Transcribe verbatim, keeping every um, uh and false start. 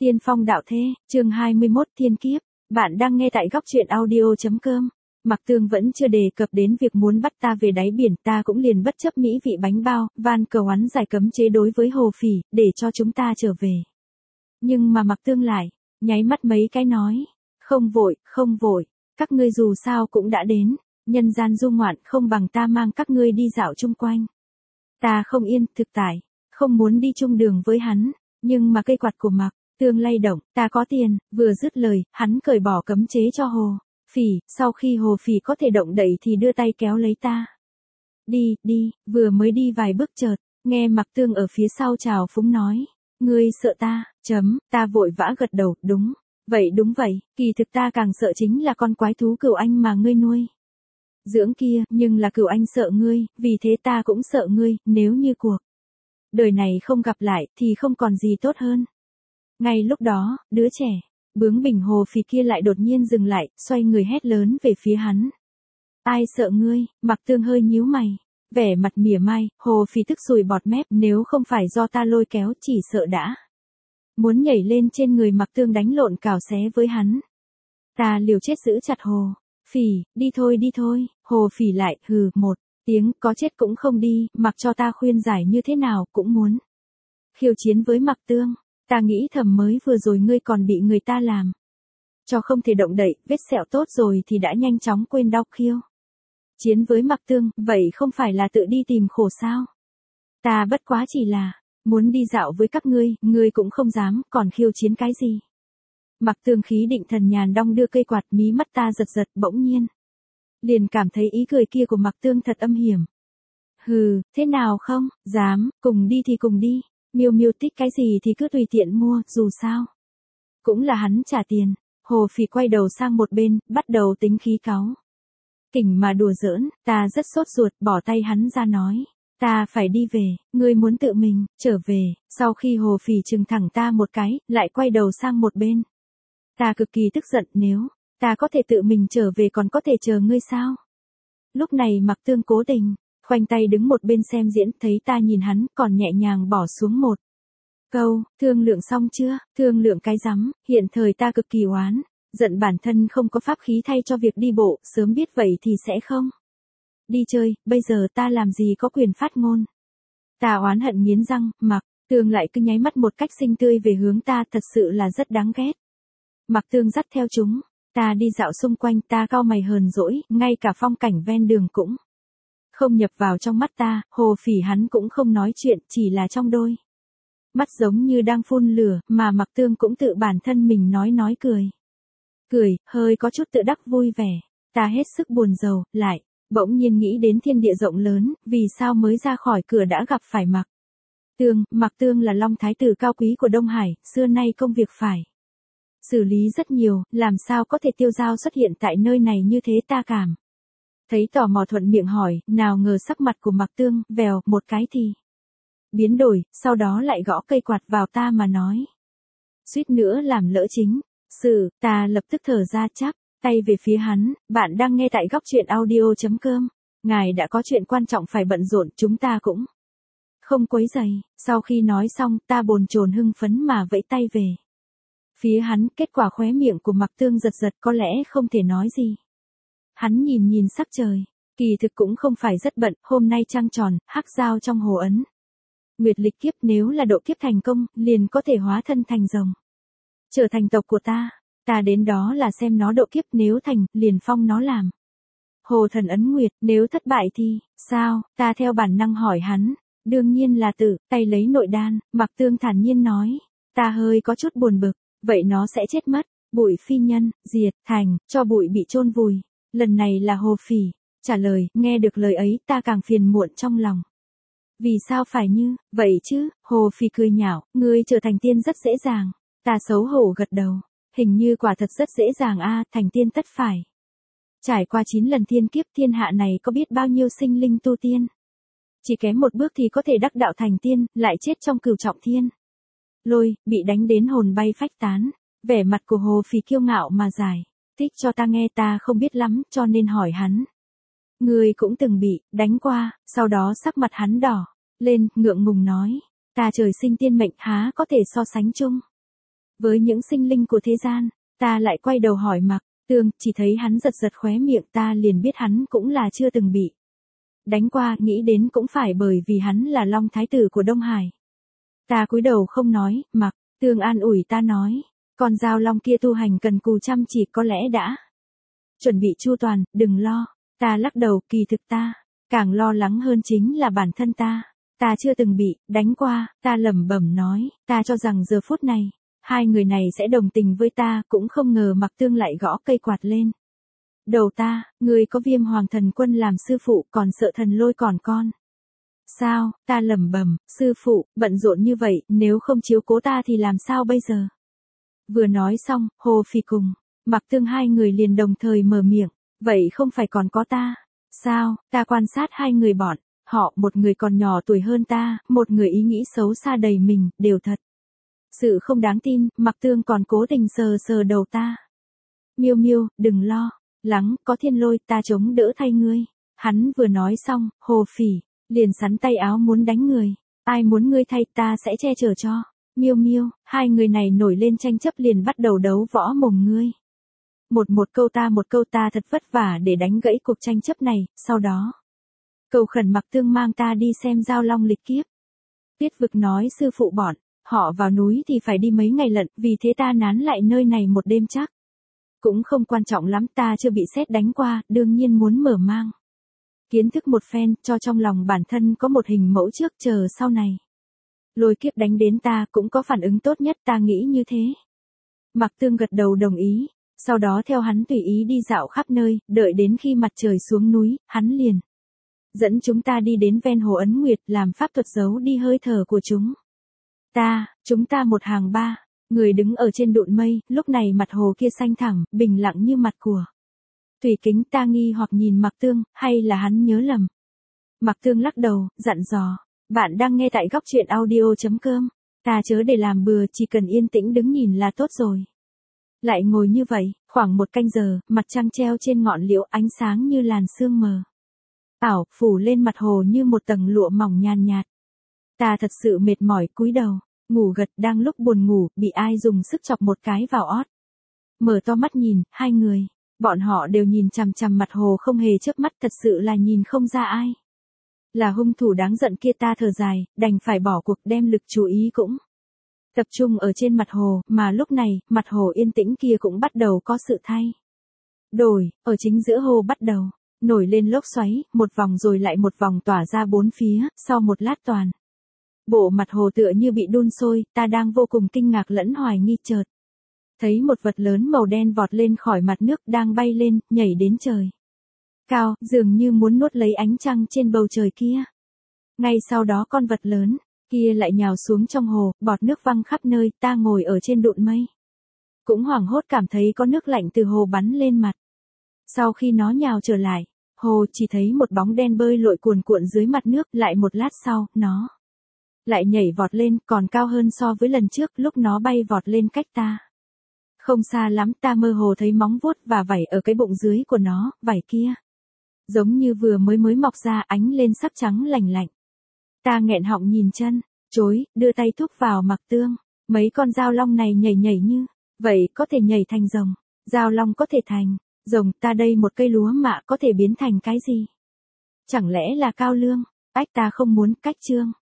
Tiên phong đạo thế, chương hai mươi mốt thiên kiếp. Bạn đang nghe tại góc truyện audio.com. Mạc Tương vẫn chưa đề cập đến việc muốn bắt ta về đáy biển, ta cũng liền bất chấp mỹ vị bánh bao, van cầu hắn giải cấm chế đối với Hồ Phỉ, để cho chúng ta trở về. Nhưng mà Mạc Tương lại, nháy mắt mấy cái nói, không vội, không vội, các ngươi dù sao cũng đã đến, nhân gian du ngoạn không bằng ta mang các ngươi đi dạo chung quanh. Ta không yên, thực tại, không muốn đi chung đường với hắn, nhưng mà cây quạt của Mạc Tương lay động, ta có tiền, vừa dứt lời, hắn cởi bỏ cấm chế cho Hồ Phỉ, sau khi Hồ Phỉ có thể động đậy thì đưa tay kéo lấy ta. Đi, đi, vừa mới đi vài bước chợt, nghe Mạc Tương ở phía sau chào phúng nói, ngươi sợ ta, chấm, ta vội vã gật đầu, đúng, vậy đúng vậy, kỳ thực ta càng sợ chính là con quái thú cửu anh mà ngươi nuôi dưỡng kia, nhưng là cửu anh sợ ngươi, vì thế ta cũng sợ ngươi, nếu như cuộc đời này không gặp lại, thì không còn gì tốt hơn. Ngay lúc đó, đứa trẻ, bướng bỉnh Hồ Phỉ kia lại đột nhiên dừng lại, xoay người hét lớn về phía hắn. Ai sợ ngươi? Mạc Tương hơi nhíu mày, vẻ mặt mỉa mai, Hồ Phỉ tức sùi bọt mép, nếu không phải do ta lôi kéo chỉ sợ đã muốn nhảy lên trên người Mạc Tương đánh lộn cào xé với hắn. Ta liều chết giữ chặt Hồ Phỉ, đi thôi đi thôi, Hồ Phỉ lại, hừ, một tiếng, có chết cũng không đi, mặc cho ta khuyên giải như thế nào cũng muốn khiêu chiến với Mạc Tương. Ta nghĩ thầm mới vừa rồi ngươi còn bị người ta làm cho không thể động đậy, vết sẹo tốt rồi thì đã nhanh chóng quên đau khiêu chiến với Mạc Tương, vậy không phải là tự đi tìm khổ sao? Ta bất quá chỉ là muốn đi dạo với các ngươi, ngươi cũng không dám, còn khiêu chiến cái gì? Mạc Tương khí định thần nhàn đong đưa cây quạt, mí mắt ta giật giật, bỗng nhiên liền cảm thấy ý cười kia của Mạc Tương thật âm hiểm. Hừ, thế nào không, dám, cùng đi thì cùng đi. Miêu Miêu thích cái gì thì cứ tùy tiện mua, dù sao cũng là hắn trả tiền. Hồ Phỉ quay đầu sang một bên, bắt đầu tính khí cáu kỉnh mà đùa giỡn, ta rất sốt ruột, bỏ tay hắn ra nói, ta phải đi về, ngươi muốn tự mình trở về. Sau khi Hồ Phỉ trừng thẳng ta một cái, lại quay đầu sang một bên. Ta cực kỳ tức giận, nếu ta có thể tự mình trở về còn có thể chờ ngươi sao? Lúc này Mạc Tương cố tình khoanh tay đứng một bên xem diễn, thấy ta nhìn hắn, còn nhẹ nhàng bỏ xuống một câu, thương lượng xong chưa? Thương lượng cái rắm, hiện thời ta cực kỳ oán giận bản thân không có pháp khí thay cho việc đi bộ, sớm biết vậy thì sẽ không đi chơi, bây giờ ta làm gì có quyền phát ngôn. Ta oán hận nghiến răng, Mạc Tương lại cứ nháy mắt một cách xinh tươi về hướng ta, thật sự là rất đáng ghét. Mạc Tương dắt theo chúng ta đi dạo xung quanh, ta cau mày hờn dỗi, ngay cả phong cảnh ven đường cũng không nhập vào trong mắt ta. Hồ Phỉ hắn cũng không nói chuyện, chỉ là trong đôi mắt giống như đang phun lửa, mà Mạc Tương cũng tự bản thân mình nói nói cười. Cười, hơi có chút tự đắc vui vẻ. Ta hết sức buồn rầu, lại bỗng nhiên nghĩ đến thiên địa rộng lớn, vì sao mới ra khỏi cửa đã gặp phải Mạc Tương. Mạc Tương là Long Thái tử cao quý của Đông Hải, xưa nay công việc phải xử lý rất nhiều, làm sao có thể tiêu dao xuất hiện tại nơi này như thế. Ta cảm thấy tò mò thuận miệng hỏi, nào ngờ sắc mặt của Mạc Tương, vèo, một cái thì biến đổi, sau đó lại gõ cây quạt vào ta mà nói. Suýt nữa làm lỡ chính sự. Ta lập tức thở ra, chắp tay về phía hắn, bạn đang nghe tại góc truyện audio.com. Ngài đã có chuyện quan trọng phải bận rộn, chúng ta cũng không quấy rầy. Sau khi nói xong, ta bồn chồn hưng phấn mà vẫy tay về phía hắn, kết quả khóe miệng của Mạc Tương giật giật, có lẽ không thể nói gì. Hắn nhìn nhìn sắc trời, kỳ thực cũng không phải rất bận, hôm nay trăng tròn, hắc giao trong hồ ấn nguyệt lịch kiếp, nếu là độ kiếp thành công, liền có thể hóa thân thành rồng, trở thành tộc của ta. Ta đến đó là xem nó độ kiếp, nếu thành, liền phong nó làm hồ thần ấn nguyệt, nếu thất bại thì sao? Ta theo bản năng hỏi hắn, đương nhiên là tử, tay lấy nội đan. Mạc Tương thản nhiên nói, ta hơi có chút buồn bực, vậy nó sẽ chết mất, bụi phi nhân, diệt, thành, cho bụi bị chôn vùi. Lần này là Hồ Phỉ trả lời, nghe được lời ấy, ta càng phiền muộn trong lòng. Vì sao phải như vậy chứ? Hồ Phỉ cười nhạo, ngươi trở thành tiên rất dễ dàng. Ta xấu hổ gật đầu, hình như quả thật rất dễ dàng a, thành tiên tất phải trải qua chín lần thiên kiếp, thiên hạ này có biết bao nhiêu sinh linh tu tiên, chỉ kém một bước thì có thể đắc đạo thành tiên, lại chết trong cửu trọng thiên lôi, bị đánh đến hồn bay phách tán. Vẻ mặt của Hồ Phỉ kiêu ngạo mà giải thích cho ta nghe, ta không biết lắm, cho nên hỏi hắn, ngươi cũng từng bị đánh qua? Sau đó sắc mặt hắn đỏ lên, ngượng ngùng nói, ta trời sinh tiên mệnh, há có thể so sánh chung Với những sinh linh của thế gian, ta lại quay đầu hỏi Mạc Tương, chỉ thấy hắn giật giật khóe miệng, ta liền biết hắn cũng là chưa từng bị đánh qua, nghĩ đến cũng phải bởi vì hắn là Long Thái tử của Đông Hải. Ta cúi đầu không nói, Mạc Tương an ủi ta nói, con dao long kia tu hành cần cù chăm chỉ, có lẽ đã chuẩn bị chu toàn, đừng lo. Ta lắc đầu, kỳ thực ta càng lo lắng hơn chính là bản thân ta. Ta chưa từng bị đánh qua, ta lẩm bẩm nói, ta cho rằng giờ phút này, hai người này sẽ đồng tình với ta, cũng không ngờ Mạc Tương lại gõ cây quạt lên đầu ta, ngươi có Viêm Hoàng Thần Quân làm sư phụ, còn sợ Thần Lôi còn con. Sao? Ta lẩm bẩm, sư phụ, bận rộn như vậy, nếu không chiếu cố ta thì làm sao bây giờ? Vừa nói xong, Hồ Phỉ cùng Mạc Tương hai người liền đồng thời mở miệng, vậy không phải còn có ta? Sao? Ta quan sát hai người bọn họ, một người còn nhỏ tuổi hơn ta, một người ý nghĩ xấu xa đầy mình, đều thật sự không đáng tin. Mạc Tương còn cố tình sờ sờ đầu ta. Miêu Miêu, đừng lo lắng, có Thiên Lôi, ta chống đỡ thay ngươi. Hắn vừa nói xong, Hồ Phỉ liền sắn tay áo muốn đánh người. Ai muốn ngươi thay, ta sẽ che chở cho. Miêu Miêu, hai người này nổi lên tranh chấp liền bắt đầu đấu võ mồm ngươi. Một một câu ta một câu, ta thật vất vả để đánh gãy cuộc tranh chấp này, sau đó cầu khẩn Mạc Tương mang ta đi xem Giao Long lịch kiếp. Tuyết Vực nói sư phụ bọn họ vào núi thì phải đi mấy ngày lận, vì thế ta nán lại nơi này một đêm chắc. Cũng không quan trọng lắm, ta chưa bị sét đánh qua, đương nhiên muốn mở mang kiến thức một phen, cho trong lòng bản thân có một hình mẫu trước, chờ sau này lôi kiếp đánh đến ta cũng có phản ứng tốt nhất, ta nghĩ như thế. Mạc Tương gật đầu đồng ý, sau đó theo hắn tùy ý đi dạo khắp nơi, đợi đến khi mặt trời xuống núi, hắn liền dẫn chúng ta đi đến ven hồ Ấn Nguyệt, làm pháp thuật giấu đi hơi thở của chúng ta. Chúng ta một hàng ba người đứng ở trên đụn mây, lúc này mặt hồ kia xanh thẳm, bình lặng như mặt của thủy kính. Ta nghi hoặc nhìn Mạc Tương, hay là hắn nhớ lầm. Mạc Tương lắc đầu, dặn dò, bạn đang nghe tại góc truyện audio chấm com. Ta chớ để làm bừa, chỉ cần yên tĩnh đứng nhìn là tốt rồi. Lại ngồi như vậy, khoảng một canh giờ, mặt trăng treo trên ngọn liễu, ánh sáng như làn sương mờ ảo, phủ lên mặt hồ như một tầng lụa mỏng nhàn nhạt. Ta thật sự mệt mỏi, cúi đầu ngủ gật. Đang lúc buồn ngủ, bị ai dùng sức chọc một cái vào ót. Mở to mắt nhìn, hai người bọn họ đều nhìn chằm chằm mặt hồ không hề chớp mắt, thật sự là nhìn không ra ai là hung thủ đáng giận kia. Ta thở dài, đành phải bỏ cuộc, đem lực chú ý cũng tập trung ở trên mặt hồ, mà lúc này, mặt hồ yên tĩnh kia cũng bắt đầu có sự thay đổi, ở chính giữa hồ bắt đầu nổi lên lốc xoáy, một vòng rồi lại một vòng tỏa ra bốn phía, sau một lát toàn bộ mặt hồ tựa như bị đun sôi. Ta đang vô cùng kinh ngạc lẫn hoài nghi, chợt thấy một vật lớn màu đen vọt lên khỏi mặt nước, đang bay lên, nhảy đến trời cao, dường như muốn nuốt lấy ánh trăng trên bầu trời kia. Ngay sau đó con vật lớn kia lại nhào xuống trong hồ, bọt nước văng khắp nơi. Ta ngồi ở trên đụn mây cũng hoảng hốt, cảm thấy có nước lạnh từ hồ bắn lên mặt. Sau khi nó nhào trở lại hồ, chỉ thấy một bóng đen bơi lội cuồn cuộn dưới mặt nước. Lại một lát sau, nó lại nhảy vọt lên, còn cao hơn so với lần trước. Lúc nó bay vọt lên cách ta không xa lắm, ta mơ hồ thấy móng vuốt và vảy ở cái bụng dưới của nó. Vảy kia giống như vừa mới mới mọc ra, ánh lên sắc trắng lành lạnh. Ta nghẹn họng nhìn chân chối, đưa tay thúc vào Mạc Tương. Mấy con dao long này nhảy nhảy như vậy có thể nhảy thành rồng, dao long có thể thành rồng, ta đây một cây lúa mạ có thể biến thành cái gì? Chẳng lẽ là cao lương? Ách, ta không muốn cách chương.